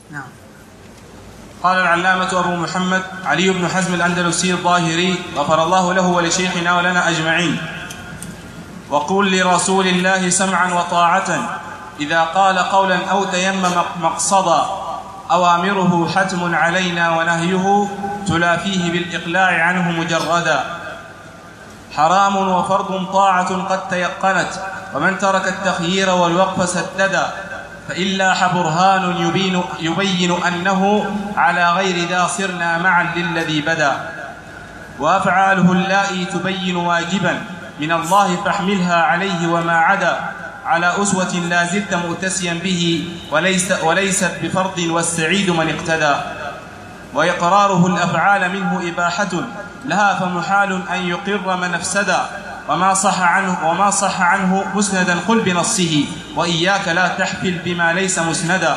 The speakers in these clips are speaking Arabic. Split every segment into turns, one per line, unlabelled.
نعم.
قال العلامة أبو محمد علي بن حزم الأندلسي الظاهري غفر الله له ولشيخنا ولنا أجمعين: وقل لرسول الله سمعا وطاعة إذا قال قولا أو تيمم مقصدا، أوامره حتم علينا ونهيه تلافيه بالإقلاع عنه مجردا. حرام وفرض طاعة قد تيقنت، ومن ترك التخيير والوقف سددا، فإن لاح برهان يبين أنه على غير ذا صرنا معا للذي بدا. وأفعاله اللائي تبين واجبا من الله فاحملها عليه وما عدا، على أسوة لا زلت مؤتسيا به وليست بفرض والسعيد من اقتدى. وإقراره الأفعال منه إباحة لها، فمحال أن يقر من أفسدا. وما صح عنه مسندا قل بنصه، وإياك لا تحفل بما ليس مسندا.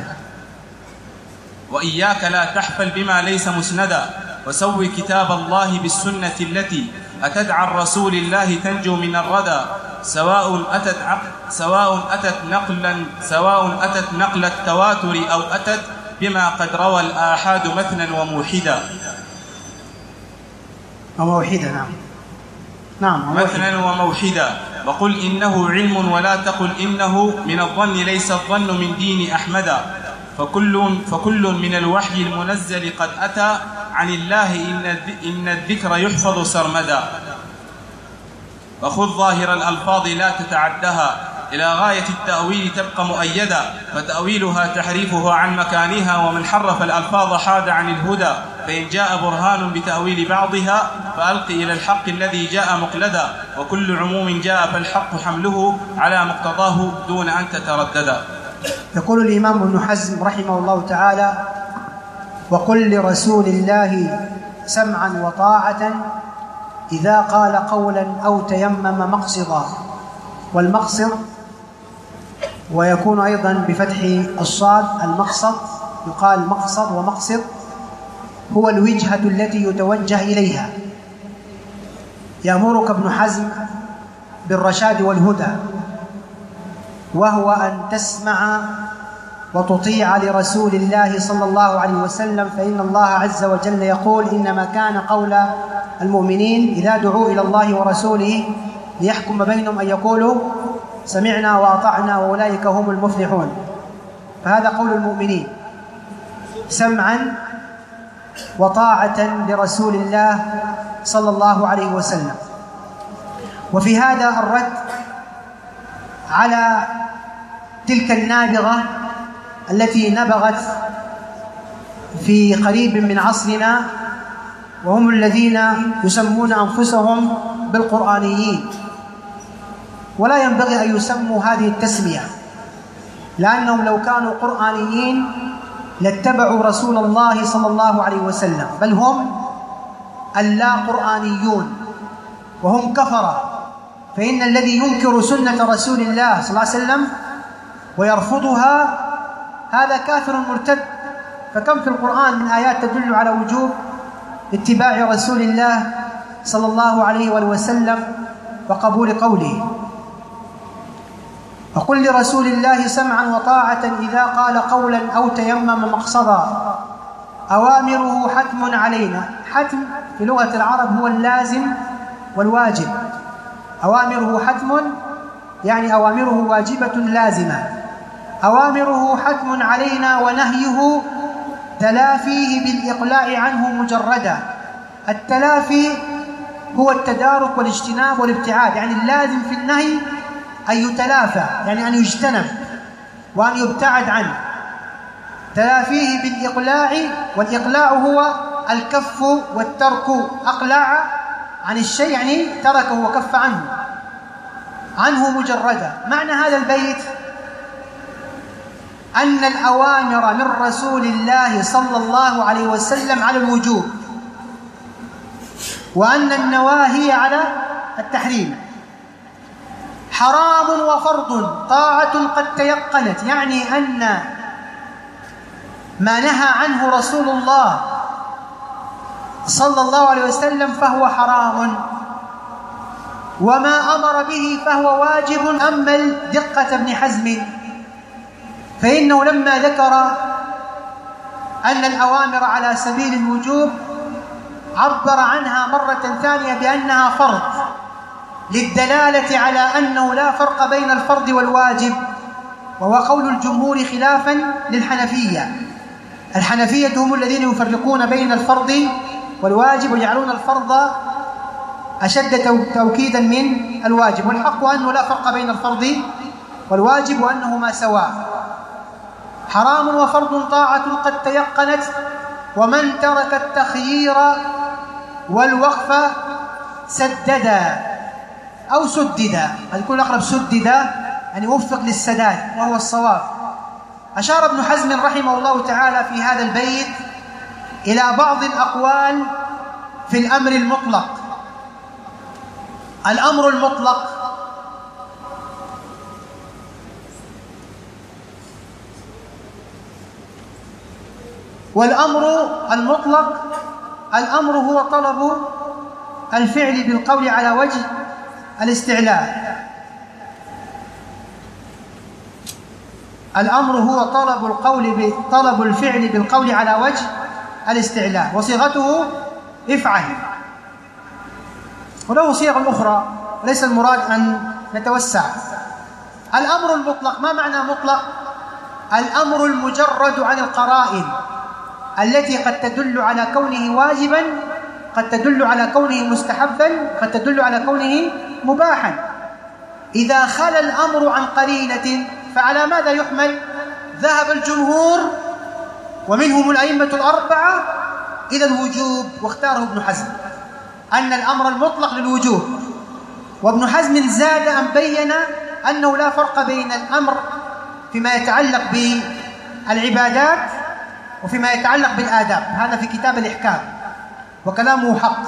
وإياك لا تحفل بما ليس مسندا. وسوي كتاب الله بالسنة التي أتت عن رسول الله تنجو من الردى، سواء أتت نقل التواتر أو أتت بما قد روى الآحاد مثنا وموحدا.
نعم
مثلا وموحدا. وقل إنه علم ولا تقل إنه من الظن، ليس الظن من دين أحمدا. فكل من الوحي المنزل قد أتى عن الله، إن الذكر يحفظ سرمدا. وخذ ظاهر الألفاظ لا تتعدها، إلى غاية التأويل تبقى مؤيدا، فتأويلها تحريفها عن مكانها، ومن حرف الألفاظ حاد عن الهدى. فإن جاء برهان بتأويل بعضها فألق إلى الحق الذي جاء مقلدا، وكل عموم جاء فالحق حمله على مقتضاه دون أن تترددا.
يقول الإمام ابن حزم رحمه الله تعالى: وقل لرسول الله سمعا وطاعة إذا قال قولا أو تيمم مقصدا. والمقصد، ويكون أيضا بفتح الصاد المقصد، يقال مقصد ومقصد، هو الوجهة التي يتوجه إليها. يأمرك ابن حزم بالرشاد والهدى، وهو أن تسمع وتطيع لرسول الله صلى الله عليه وسلم، فإن الله عز وجل يقول: إنما كان قول المؤمنين إذا دعوا إلى الله ورسوله ليحكم بينهم أن يقولوا سمعنا وأطعنا وأولئك هم المفلحون. فهذا قول المؤمنين، سمعا وطاعة لرسول الله صلى الله عليه وسلم. وفي هذا الرد على تلك النابغة التي نبغت في قريب من عصرنا، وهم الذين يسمون أنفسهم بالقرآنيين، ولا ينبغي أن يسموا هذه التسمية، لأنهم لو كانوا قرآنيين لاتبعوا رسول الله صلى الله عليه وسلم، بل هم اللا قرآنيون وهم كفرة. فإن الذي ينكر سنة رسول الله صلى الله عليه وسلم ويرفضها هذا كافر مرتد. فكم في القرآن من آيات تدل على وجوب اتباع رسول الله صلى الله عليه وسلم وقبول قوله. وقل لرسول الله سمعا وطاعة إذا قال قولا أو تيمم مقصدا، أوامره حتم علينا. حتم في لغة العرب هو اللازم والواجب. أوامره حتم يعني أوامره واجبة لازمة. أوامره حتم علينا ونهيه تلافيه بالإقلاع عنه مجردا. التلافي هو التدارك والاجتناب والابتعاد، يعني اللازم في النهي أن يتلافى، يعني أن يجتنب وأن يبتعد عنه. تلافيه بالإقلاع، والإقلاع هو الكف والترك. أقلع عن الشيء يعني تركه وكف عنه مجردا. معنى هذا البيت أن الأوامر من رسول الله صلى الله عليه وسلم على الوجوب، وأن النواهي على التحريم. حرام وفرض طاعة قد تيقنت، يعني أن ما نهى عنه رسول الله صلى الله عليه وسلم فهو حرام، وما أمر به فهو واجب. أما دقة ابن حزم فإنه لما ذكر أن الأوامر على سبيل الوجوب عبر عنها مرة ثانية بأنها فرض، للدلالة على أنه لا فرق بين الفرض والواجب، وهو قول الجمهور خلافا للحنفية. الحنفية هم الذين يفرقون بين الفرض والواجب ويجعلون الفرض أشد توكيدا من الواجب، والحق أنه لا فرق بين الفرض والواجب وأنهما سواء. حرام وفرض طاعة قد تيقنت، ومن ترك التخيير والوقف سددا أو سددا، يكون أقرب سددا يعني وفق للسداد وهو الصواب. أشار ابن حزم رحمه الله تعالى في هذا البيت إلى بعض الأقوال في الأمر المطلق. الأمر المطلق والأمر المطلق، الأمر هو طلب الفعل بالقول على وجه الاستعلاء. الأمر هو طلب الفعل بالقول على وجه الاستعلاء، وصيغته افعل، وله صيغ أخرى وليس المراد أن نتوسع. الأمر المطلق، ما معنى مطلق؟ الأمر المجرد عن القرائن التي قد تدل على كونه واجبا، قد تدل على كونه مستحبا، قد تدل على كونه مباحا. إذا خلا الأمر عن قرينة فعلى ماذا يحمل؟ ذهب الجمهور ومنهم الأئمة الأربعة إلى الوجوب، واختاره ابن حزم أن الأمر المطلق للوجوب، وابن حزم زاد أن بين أنه لا فرق بين الأمر فيما يتعلق بالعبادات وفيما يتعلق بالآداب. هذا في كتاب الإحكام وكلامه حق.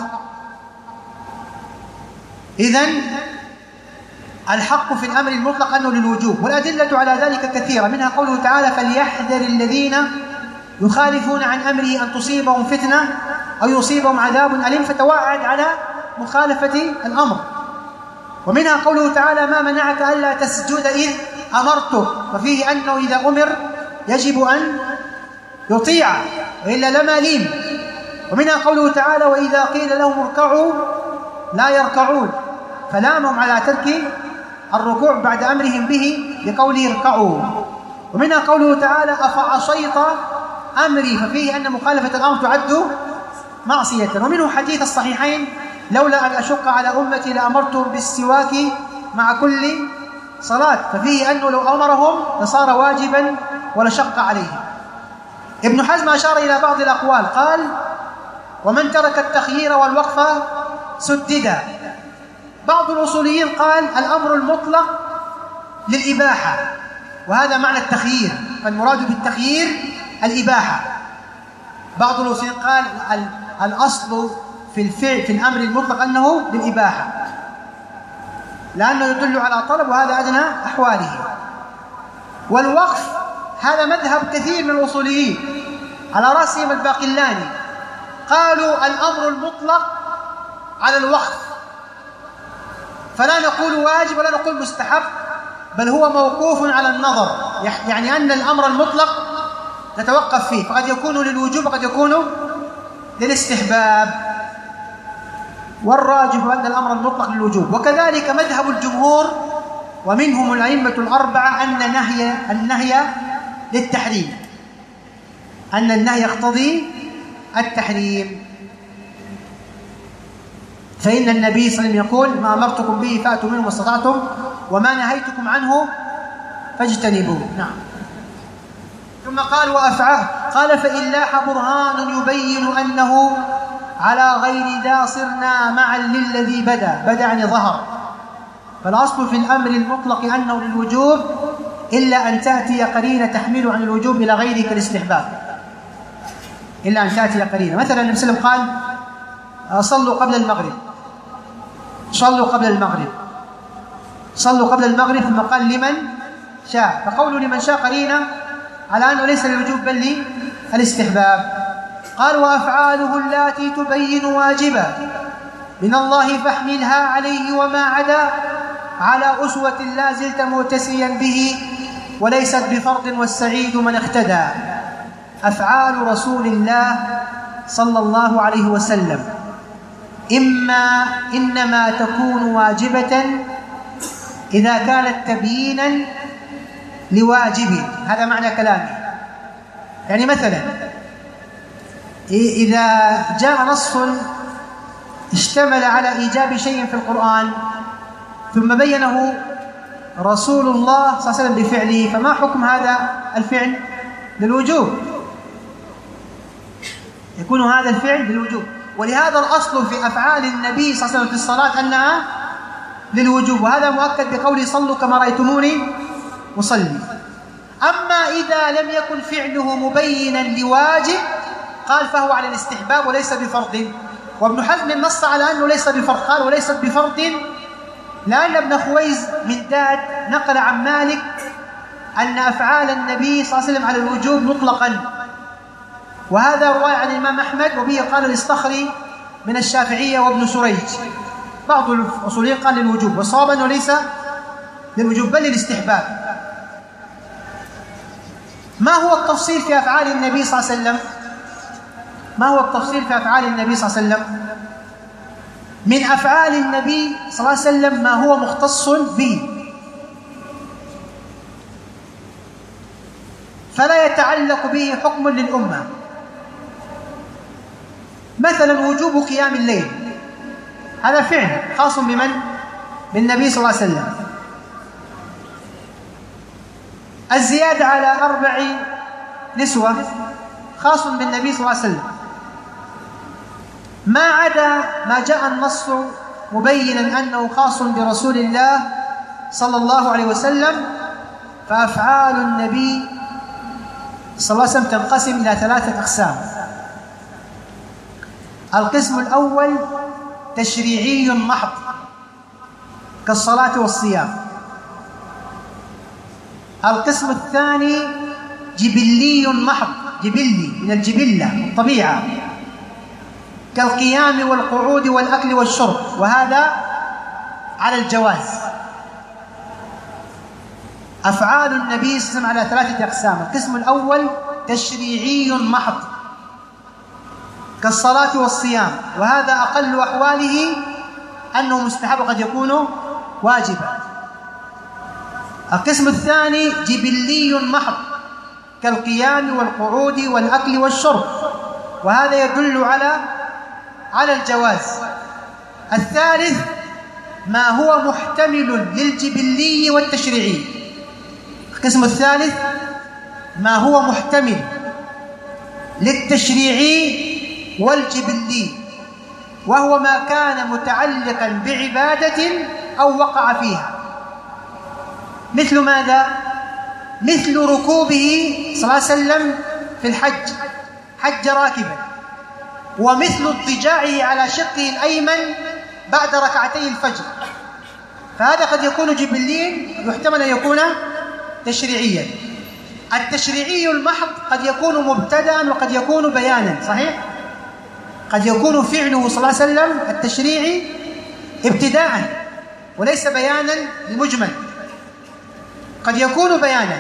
إذن الحق في الأمر المطلق أنه للوجوب، والأدلة على ذلك كثيرة، منها قوله تعالى: فليحذر الذين يخالفون عن أمره أن تصيبهم فتنة أو يصيبهم عذاب أليم، فتوعد على مخالفة الأمر. ومنها قوله تعالى: ما منعك ألا تسجد إذ أمرتك، وفيه أنه إذا أمر يجب أن يطيع وإلا لما لين. ومنها قوله تعالى: وإذا قيل لهم اركعوا لا يركعون، فلامهم على ترك الركوع بعد أمرهم به بقوله اركعوا. ومنها قوله تعالى: أفعصيت أمري، ففيه أن مخالفة الأمر تعد معصية. ومنه حديث الصحيحين: لولا أن أشق على أمتي لأمرتهم بالسواك مع كل صلاة، ففيه أنه لو أمرهم لصار واجبا ولشق عليهم. ابن حزم أشار إلى بعض الأقوال، قال: ومن ترك التخيير والوقف سددا. بعض الأصوليين قال: الأمر المطلق للإباحة، وهذا معنى التخيير، فالمراد بالتخيير الإباحة. بعض الأصوليين قال: الأصل في الفعل في الأمر المطلق أنه للإباحة، لأنه يدل على طلب، وهذا أدنى أحواله. والوقف هذا مذهب كثير من الأصوليين على رأسهم الباقلاني، قالوا الأمر المطلق على الوقف، فلا نقول واجب ولا نقول مستحب، بل هو موقوف على النظر، يعني أن الأمر المطلق نتوقف فيه، فقد يكون للوجوب وقد يكون للاستحباب، والراجح أن الأمر المطلق للوجوب. وكذلك مذهب الجمهور ومنهم الأئمة الأربعة أن النهي للتحريم، أن النهي يقتضي التحريم، فإن النبي صلى الله عليه وسلم يقول: ما أمرتكم به فأتوا منه ما استطعتم وما نهيتكم عنه فاجتنبوه. نعم. ثم قال: وأفعال، قال: فإن لاح برهان يبين أنه على غير ذا صرنا معا للذي بدا يعني ظهر. فالأصل في الأمر المطلق أنه للوجوب إلا أن تأتي قرينة تحمل عن الوجوب إلى غيره كالاستحباب، إلا أن تأتي قرينة. مثلا النبي صلى الله عليه وسلم قال: صلوا قبل المغرب، صلوا قبل المغرب، صلوا قبل المغرب، ثم قال: لمن شاء، فقولوا لمن شاء قرينة على أنه ليس للوجوب بل للاستحباب. قال: وأفعاله التي تبين واجبا من الله فاحملها عليه وما عدا على أسوة لا زلت متسيا به وليست بفرض والسعيد من اقتدى. أفعال رسول الله صلى الله عليه وسلم إنما تكون واجبة إذا كانت تبيينا لواجب. هذا معنى كلامي. يعني مثلا إذا جاء نص اشتمل على إيجاب شيء في القرآن ثم بينه رسول الله صلى الله عليه وسلم بفعله، فما حكم هذا الفعل؟ للوجوب، يكون هذا الفعل للوجوب. ولهذا الأصل في أفعال النبي صلى الله عليه وسلم في الصلاة أنها للوجوب، وهذا مؤكد بقوله صلوا كما رأيتموني أصلي. أما إذا لم يكن فعله مبينا لواجب قال فهو على الاستحباب وليس بفرض. وابن حزم نص على أنه ليس بفرض، قال وليست بفرض لأن ابن خويز من داد نقل عن مالك أن أفعال النبي صلى الله عليه وسلم على الوجوب مطلقا، وهذا رواية عن الإمام أحمد، وبه قال الاصطخري من الشافعية وابن سريج. بعض الأصوليين قال للوجوب، والصواب أنه ليس للوجوب بل للاستحباب. ما هو التفصيل في أفعال النبي صلى الله عليه وسلم؟ ما هو التفصيل في أفعال النبي صلى الله عليه وسلم؟ من أفعال النبي صلى الله عليه وسلم ما هو مختص به فلا يتعلق به حكم للأمة. مثلا وجوب قيام الليل، هذا فعل خاص بمن؟ بالنبي صلى الله عليه وسلم. الزيادة على 4 نسوة خاص بالنبي صلى الله عليه وسلم. ما عدا ما جاء النص مبينا أنه خاص برسول الله صلى الله عليه وسلم، فأفعال النبي صلى الله عليه وسلم تنقسم إلى 3 أقسام. القسم الأول تشريعي محض كالصلاة والصيام. القسم الثاني جبلي محض، جبلي من الجبلة الطبيعة، كالقيام والقعود والأكل والشرب، وهذا على الجواز. أفعال النبي صلى الله عليه وسلم على 3 أقسام. القسم الأول تشريعي محض كالصلاة والصيام، وهذا أقل أحواله أنه مستحب وقد يكون واجبا. القسم الثاني جبلي محض كالقيام والقعود والأكل والشرب، وهذا يدل على الجواز. الثالث ما هو محتمل للجبلي والتشريعي. القسم الثالث ما هو محتمل للتشريعي والجبلي، وهو ما كان متعلقا بعبادة أو وقع فيها. مثل ماذا؟ مثل ركوبه صلى الله عليه وسلم في الحج، حج راكبا، ومثل اضطجاعه على شقه الأيمن بعد ركعتي الفجر، فهذا قد يكون جبليا، يحتمل أن يكون تشريعيا. التشريعي المحض قد يكون مبتدأ وقد يكون بيانا، صحيح؟ قد يكون فعله صلى الله عليه وسلم التشريعي ابتداء وليس بيانا لمجمل، قد يكون بيانا.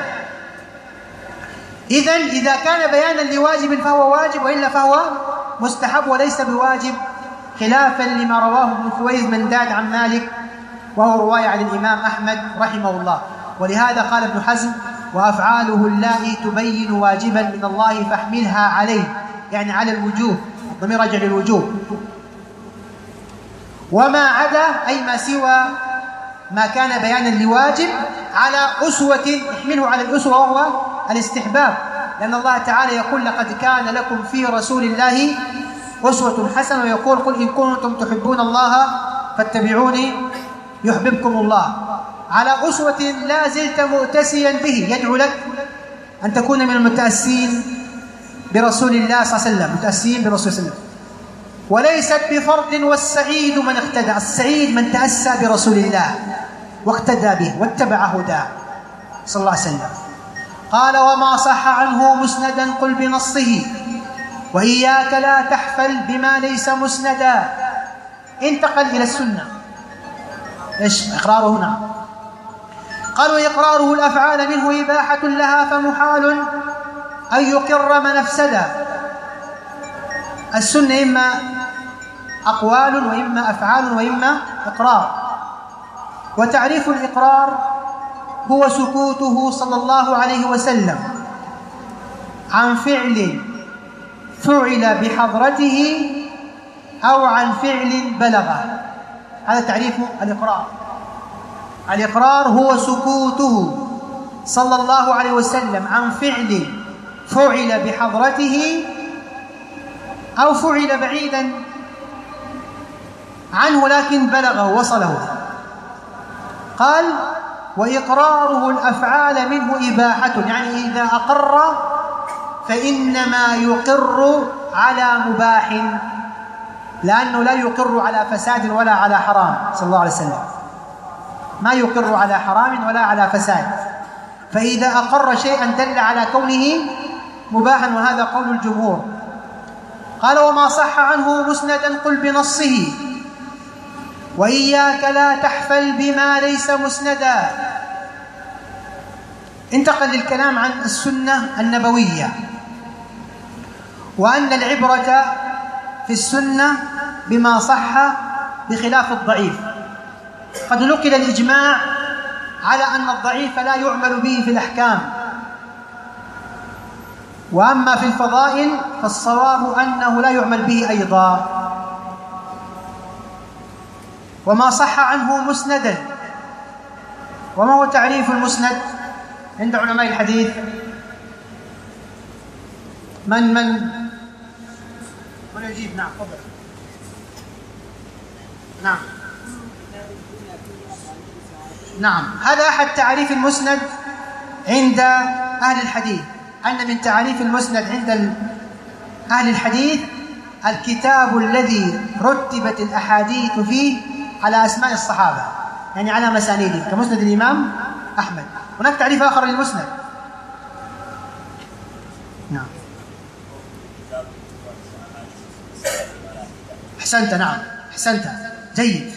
إذا كان بيانا لواجب فهو واجب، وإلا فهو مستحب وليس بواجب، خلافا لما رواه ابن خويز من داد عن مالك، وهو رواية عن الإمام أحمد رحمه الله. ولهذا قال ابن حزم وأفعاله اللائي تبين واجبا من الله فاحملها عليه، يعني على الوجوب، الضمير راجع للوجوب. وما عدا أي ما سوى ما كان بيانا لواجب على أسوة، احمله على الأسوة وهو الاستحباب، لأن الله تعالى يقول لقد كان لكم في رسول الله أسوة حسنة، ويقول قل إن كنتم تحبون الله فاتبعوني يحببكم الله. على أسوة لا زلت مؤتسيا به، يدعو لك أن تكون من المتأسين برسول الله صلى الله عليه وسلم، متأسين برسول الله، وليست بفرض. والسعيد من اقتدى، السعيد من تأسى برسول الله واقتدى به واتبع هداه صلى الله عليه وسلم. قال وما صح عنه مسندا قل بنصه، وإياك لا تحفل بما ليس مسندا. انتقل إلى السنة، إيش إقراره هنا؟ قال وإقراره الأفعال منه إباحة لها فمحال أن يقر من أفسد. السنة إما أقوال وإما أفعال وإما إقرار. وتعريف الإقرار هو سكوته صلى الله عليه وسلم عن فعل فعل بحضرته أو عن فعل بلغه. هذا تعريف الإقرار. الإقرار هو سكوته صلى الله عليه وسلم عن فعل فعل بحضرته أو فعل بعيدا عنه لكن بلغه وصله. قال وإقراره الأفعال منه إباحة، يعني إذا أقر فإنما يقر على مباح، لأنه لا يقر على فساد ولا على حرام صلى الله عليه وسلم، ما يقر على حرام ولا على فساد. فإذا أقر شيئا دل على كونه مباحا، وهذا قول الجمهور. قال وما صح عنه مسندا قل بنصه وإياك لا تحفل بما ليس مسندا. انتقل للكلام عن السنة النبوية، وأن العبرة في السنة بما صح بخلاف الضعيف. قد نقل الإجماع على أن الضعيف لا يعمل به في الأحكام، وأما في الفضائل فالصواب أنه لا يعمل به أيضا. وما صح عنه مسندا. وما هو تعريف المسند عند علماء الحديث؟ من يجيب؟ نعم تفضل. نعم هذا أحد تعريف المسند عند أهل الحديث، أن من تعريف المسند عند أهل الحديث الكتاب الذي رتبت الأحاديث فيه على أسماء الصحابة، يعني على مسانيده، كمسند الإمام أحمد. هناك تعريف آخر للمسند. نعم أحسنت، نعم أحسنت، جيد.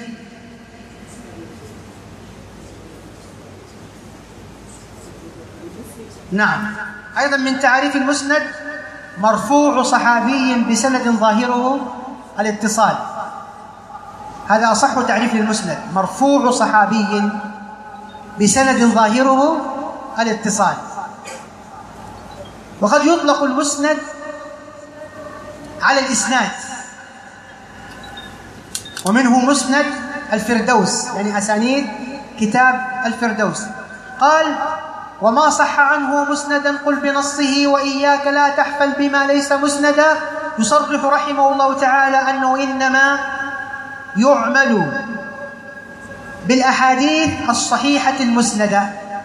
نعم أيضا من تعريف المسند مرفوع صحابي بسند ظاهره الاتصال. هذا أصح تعريف للمسند، مرفوع صحابي بسند ظاهره الاتصال. وقد يطلق المسند على الإسناد، ومنه مسند الفردوس، يعني أسانيد كتاب الفردوس. قال وما صح عنه مسندا قل بنصه وإياك لا تحفل بما ليس مسندا. يصرح رحمه الله تعالى أنه إنما يعمل بالأحاديث الصحيحة المسندة،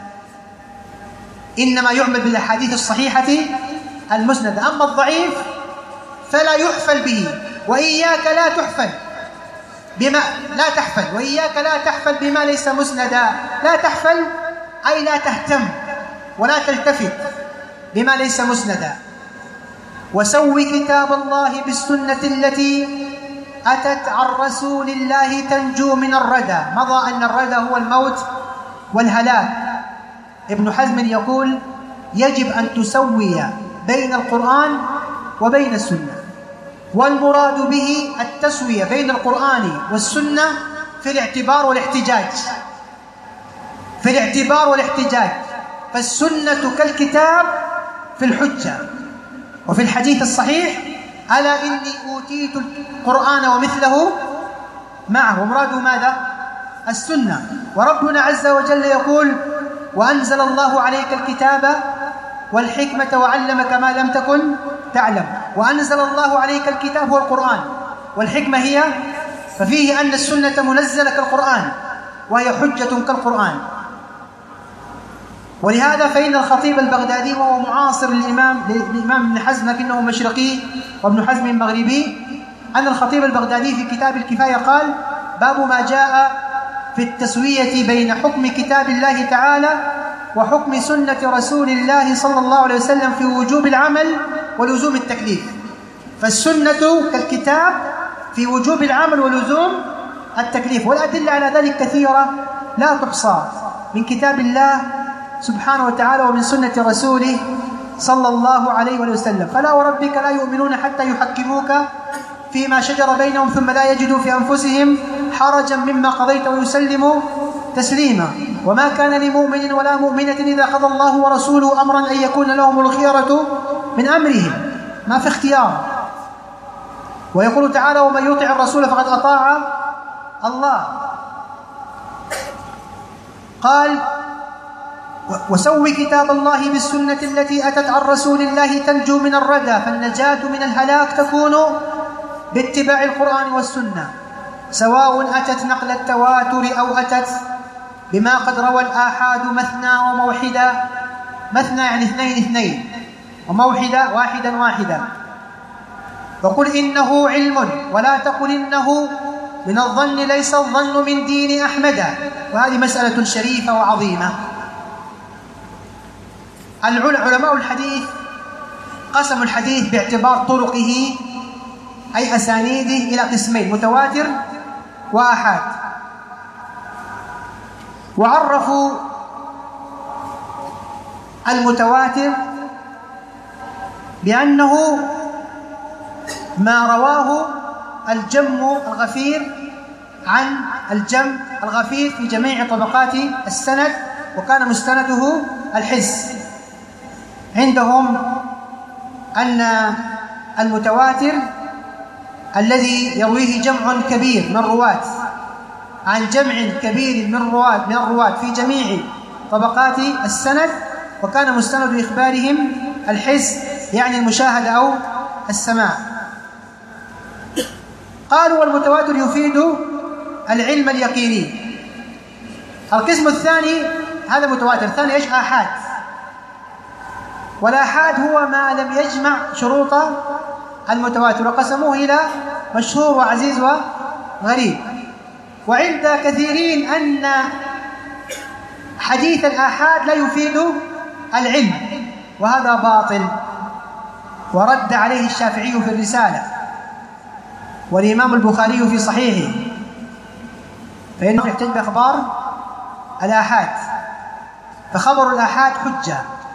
إنما يعمل بالأحاديث الصحيحة المسندة. أما الضعيف فلا يحفل به. وإياك لا تحفل بما لا تحفل، وإياك لا تحفل بما ليس مسندا. لا تحفل أي لا تهتم ولا تلتفت بما ليس مسندا. وسوي كتاب الله بالسنة التي أتت عن رسول الله تنجو من الردى. مضى أن الردى هو الموت والهلاك. ابن حزم يقول يجب أن تسوي بين القرآن وبين السنة، والمراد به التسوية بين القرآن والسنة في الاعتبار والاحتجاج، في الاعتبار والاحتجاج. فالسنة كالكتاب في الحجة. وفي الحديث الصحيح ألا إني أوتيت القرآن ومثله معه، ومراده ماذا؟ السنة. وربنا عز وجل يقول وأنزل الله عليك الكتاب والحكمة وعلمك ما لم تكن تعلم. وأنزل الله عليك الكتاب هو القرآن، والحكمة هي، ففيه أن السنة منزلة كالقرآن وهي حجة كالقرآن. ولهذا فإن الخطيب البغدادي وهو معاصر للإمام ابن حزم لكنه مشرقي وابن حزم مغربي، أن الخطيب البغدادي في كتاب الكفاية قال باب ما جاء في التسوية بين حكم كتاب الله تعالى وحكم سنة رسول الله صلى الله عليه وسلم في وجوب العمل ولزوم التكليف. فالسنة كالكتاب في وجوب العمل ولزوم التكليف، والأدلة على ذلك كثيرة لا تحصى من كتاب الله سبحانه وتعالى ومن سنة رسوله صلى الله عليه وسلم. فلا وربك لا يؤمنون حتى يحكموك فيما شجر بينهم ثم لا يجدوا في أنفسهم حرجا مما قضيت ويسلموا تسليما. وما كان لمؤمن ولا مؤمنة إذا قضى الله ورسوله أمرا أن يكون لهم الخيرة من أمرهم، ما في اختيار. ويقول تعالى: ومن يطع الرسول فقد أطاع الله. قال: وسوي كتاب الله بالسنة التي أتت عن رسول الله تنجو من الردى، فالنجاة من الهلاك تكون باتباع القرآن والسنة، سواء أتت نقل التواتر أو أتت بما قد روى الآحاد مثنى وموحدا. مثنى يعني اثنين اثنين، وموحدا واحدا واحدا. وقل إنه علم ولا تقل إنه من الظن، ليس الظن من دين أحمد. وهذه مسألة شريفة وعظيمة. علماء الحديث قسموا الحديث باعتبار طرقه أي أسانيده إلى قسمين: متواتر وآحاد. وعرفوا المتواتر بأنه ما رواه الجم الغفير عن الجم الغفير في جميع طبقات السند، وكان مستنده الحس. عندهم أن المتواتر الذي يرويه جمع كبير من الرواة عن جمع كبير من الرواة في جميع طبقات السند، وكان مستند إخبارهم الحس يعني المشاهدة أو السماع. قالوا: والمتواتر يفيد العلم اليقيني. القسم الثاني هذا متواتر. الثاني ايش؟ آحاد. والآحاد هو ما لم يجمع شروط المتواتر، وقسموه إلى مشهور وعزيز وغريب. وعند كثيرين أن حديث الآحاد لا يفيد العلم، وهذا باطل، ورد عليه الشافعي في الرسالة، والإمام البخاري في صحيحه، فإنه يحتج بأخبار الآحاد، فخبر الآحاد حجة،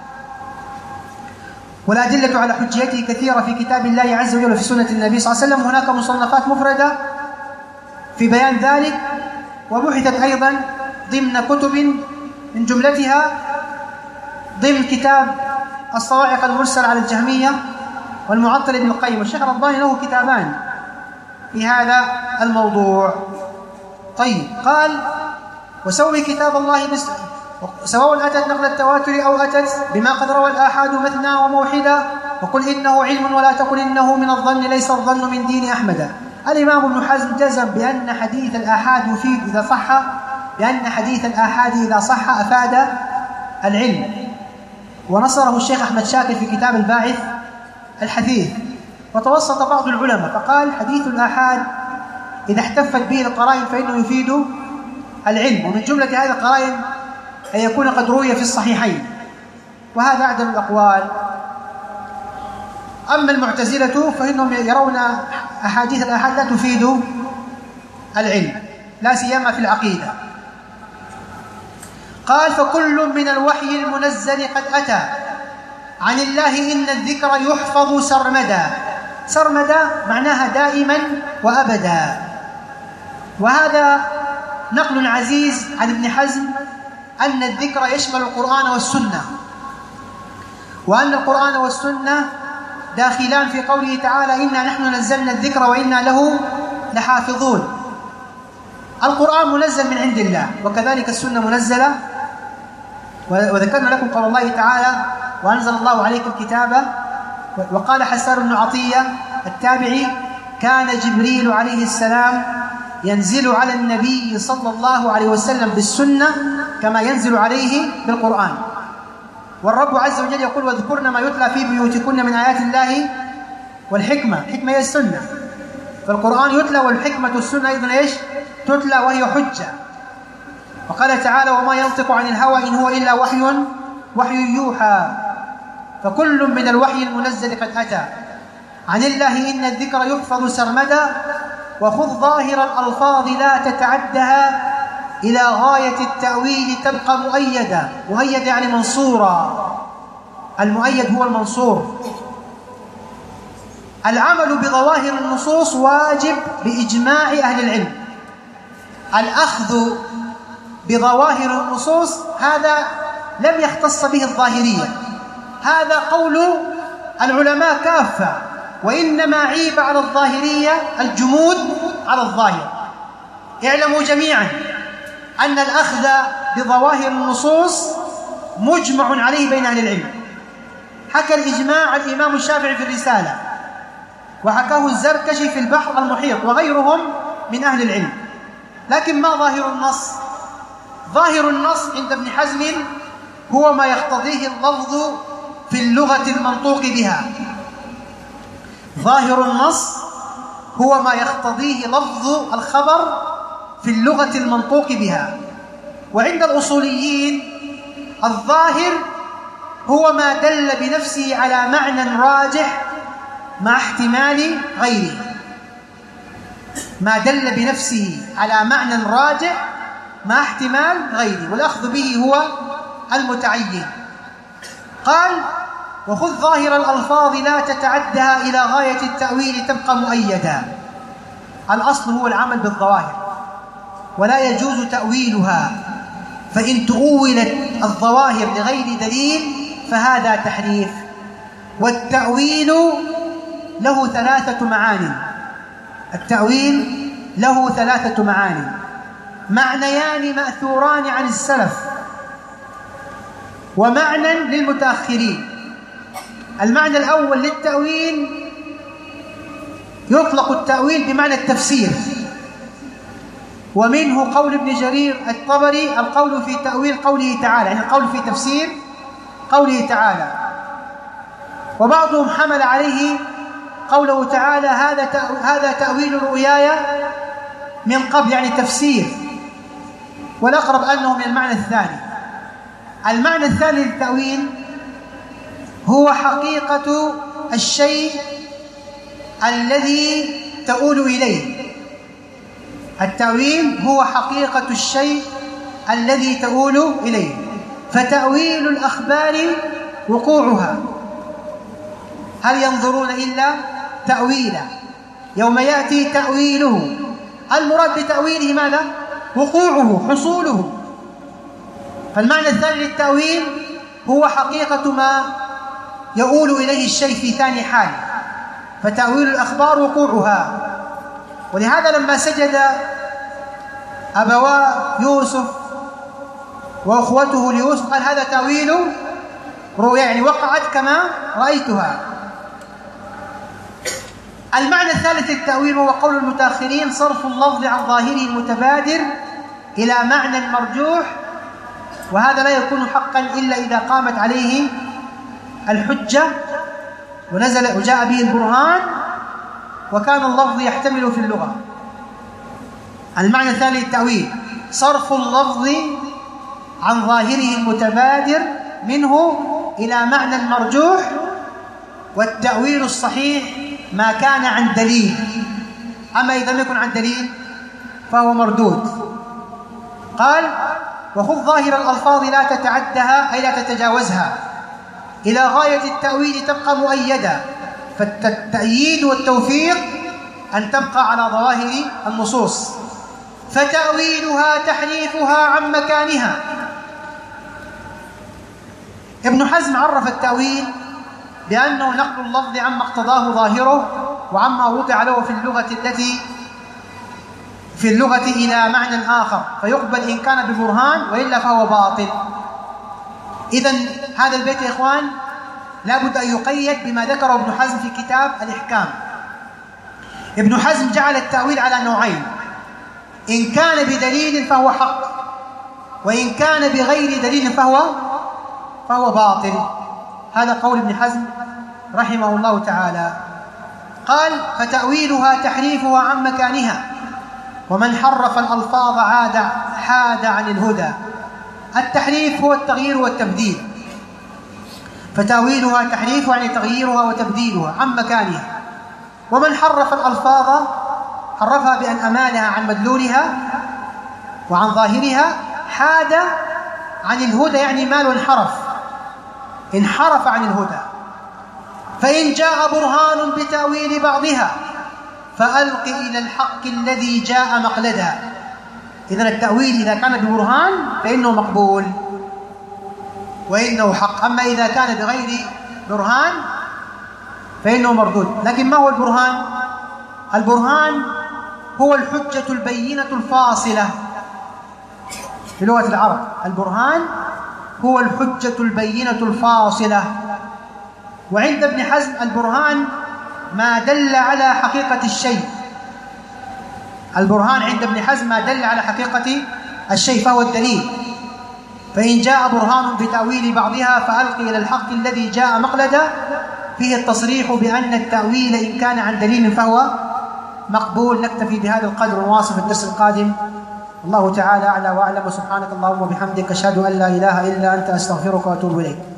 والأدلة على حجيته كثيرة في كتاب الله عز وجل وفي سنة النبي صلى الله عليه وسلم. هناك مصنفات مفردة في بيان ذلك، وبحثت أيضا ضمن كتب، من جملتها ضمن كتاب الصواعق المرسل على الجهمية والمعطل ابن القيم. والشيخ الرباني له كتابان في هذا الموضوع. طيب، قال: وسوي كتاب الله سواء أتت نقل التواتر أو أتت بما قد روى الآحاد مثنى وموحدا، وقل إنه علم ولا تقل إنه من الظن، ليس الظن من دين أحمد. الإمام ابن حزم جزم بأن حديث الآحاد يفيد إذا صح، بأن حديث الآحاد إذا صح أفاد العلم، ونصره الشيخ أحمد شاكر في كتاب الباعث الحثيث. وتوسط بعض العلماء فقال: حديث الآحاد إذا احتفت به القرائن فإنه يفيد العلم، ومن جملة هذه القرائن أن يكون قد روي في الصحيحين، وهذا أعدل الأقوال. أما المعتزلة فإنهم يرون أحاديث الآحاد لا تفيد العلم، لا سيما في العقيدة. قال: فكل من الوحي المنزل قد أتى عن الله إن الذكر يحفظ سرمدا. سرمدا معناها دائما وأبدا، وهذا نقل عزيز عن ابن حزم أن الذكر يشمل القرآن والسنة، وأن القرآن والسنة داخلان في قوله تعالى: إنا نحن نزلنا الذكر وإنا له لحافظون. القرآن منزل من عند الله، وكذلك السنة منزلة. وذكرنا لكم قول الله تعالى: وأنزل الله عليك الكتاب. وقال حسان بن عطية التابعي: كان جبريل عليه السلام ينزل على النبي صلى الله عليه وسلم بالسنة كما ينزل عليه بالقرآن. والرب عز وجل يقول: واذكرن ما يتلى في بيوتكن من آيات الله والحكمة. الحكمة هي السنة، فالقرآن يتلى والحكمة السنة أيضا إيش؟ تتلى، وهي حجة. وقال تعالى: وما ينطق عن الهوى إن هو إلا وحي يوحى. فكل من الوحي المنزل قد أتى عن الله إن الذكر يحفظ سرمدا، وخذ ظاهر الألفاظ لا تتعدها إلى غاية التأويل تبقى مؤيدا. مؤيد يعني منصورا. المؤيد هو المنصور. العمل بظواهر النصوص واجب بإجماع أهل العلم. الأخذ بظواهر النصوص هذا لم يختص به الظاهرية، هذا قول العلماء كافة، وإنما عيب على الظاهرية الجمود على الظاهر. اعلموا جميعا أن الأخذ بظواهر النصوص مجمع عليه بين أهل العلم. حكى الإجماع الإمام الشافعي في الرسالة، وحكاه الزركشي في البحر المحيط، وغيرهم من أهل العلم. لكن ما ظاهر النص؟ ظاهر النص عند ابن حزم هو ما يقتضيه اللفظ في اللغة المنطوق بها. ظاهر النص هو ما يقتضيه لفظ الخبر في اللغة المنطوق بها. وعند الأصوليين الظاهر هو ما دل بنفسه على معنى راجح مع احتمال غيره، ما دل بنفسه على معنى راجح مع احتمال غيره، والأخذ به هو المتعين. قال: وخذ ظاهر الألفاظ لا تتعدها إلى غاية التأويل تبقى مؤيدا. الأصل هو العمل بالظواهر، ولا يجوز تأويلها، فإن تؤولت الظواهر لغير دليل فهذا تحريف. والتأويل له ثلاثة معاني. التأويل له ثلاثة معاني: معنيان مأثوران عن السلف، ومعنى للمتأخرين. المعنى الأول للتأويل يطلق التأويل بمعنى التفسير، ومنه قول ابن جرير الطبري: القول في تأويل قوله تعالى، يعني القول في تفسير قوله تعالى. وبعضهم حمل عليه قوله تعالى: هذا تأويل رؤياي من قبل، يعني تفسير. والأقرب أنه من المعنى الثاني. المعنى الثاني للتأويل هو حقيقة الشيء الذي تؤول إليه. التأويل هو حقيقة الشيء الذي تؤول إليه. فتأويل الأخبار وقوعها، هل ينظرون إلا تأويله؟ يوم يأتي تأويله، المراد بتأويله ماذا؟ وقوعه، حصوله. فالمعنى الثاني للتأويل هو حقيقة ما يؤول إليه الشيء في ثاني حال. فتأويل الأخبار وقوعها. ولهذا لما سجد أبوا يوسف وأخوته ليوسف قال: هذا تأويل رؤيا، يعني وقعت كما رأيتها. المعنى الثالث للتأويل هو قول المتأخرين: صرف اللفظ عن ظاهره المتبادر إلى معنى مرجوح، وهذا لا يكون حقا إلا إذا قامت عليه الحجة ونزل وجاء به البرهان وكان اللفظ يحتمل في اللغة. المعنى الثاني للتأويل صرف اللفظ عن ظاهره المتبادر منه إلى معنى مرجوح، والتأويل الصحيح ما كان عن دليل، أما إذا لم يكن عن دليل فهو مردود. قال: وخذ ظاهر الألفاظ لا تتعدها، أي لا تتجاوزها، إلى غاية التأويل تبقى مؤيدا. فالتأييد والتوفيق أن تبقى على ظواهر النصوص. فتأويلها تحريفها عن مكانها. ابن حزم عرف التأويل بأنه نقل اللفظ عما اقتضاه ظاهره وعما وضع له في اللغة إلى معنى آخر، فيقبل إن كان ببرهان، وإلا فهو باطل. إذن هذا البيت يا إخوان لا بد أن يقيد بما ذكره ابن حزم في كتاب الإحكام. ابن حزم جعل التأويل على نوعين: إن كان بدليل فهو حق، وإن كان بغير دليل فهو باطل. هذا قول ابن حزم رحمه الله تعالى. قال: فتأويلها تحريفها عن مكانها، ومن حرف الألفاظ حاد عن الهدى. التحريف هو التغيير والتبديل، فتأويلها تحريفها يعني تغييرها وتبديلها عن مكانها. ومن حرف الألفاظ حرفها بأن أمالها عن مدلولها وعن ظاهرها، حاد عن الهدى يعني مال وانحرف. انحرف عن الهدى. فإن جاء برهان بتأويل بعضها فألق إلى الحق الذي جاء مقلدا. إذن التأويل إذا كان ببرهان فإنه مقبول وإنه حق، أما إذا كان بغير برهان فإنه مردود. لكن ما هو البرهان؟ البرهان هو الحجة البينة الفاصلة في لغة العرب. البرهان هو الحجة البينة الفاصلة. وعند ابن حزم البرهان ما دل على حقيقة الشيء. البرهان عند ابن حزم ما دل على حقيقة الشيء فهو الدليل. فإن جاء برهان بتأويل بعضها فألق إلى الحق الذي جاء مقلدا فيه التصريح بأن التأويل إن كان عن دليل فهو مقبول. نكتفي بهذا القدر ونواصل في الدرس القادم. الله تعالى أعلى وأعلم. سبحانك اللهم وبحمدك أشهد أن لا إله إلا أنت أستغفرك وأتوب إليك.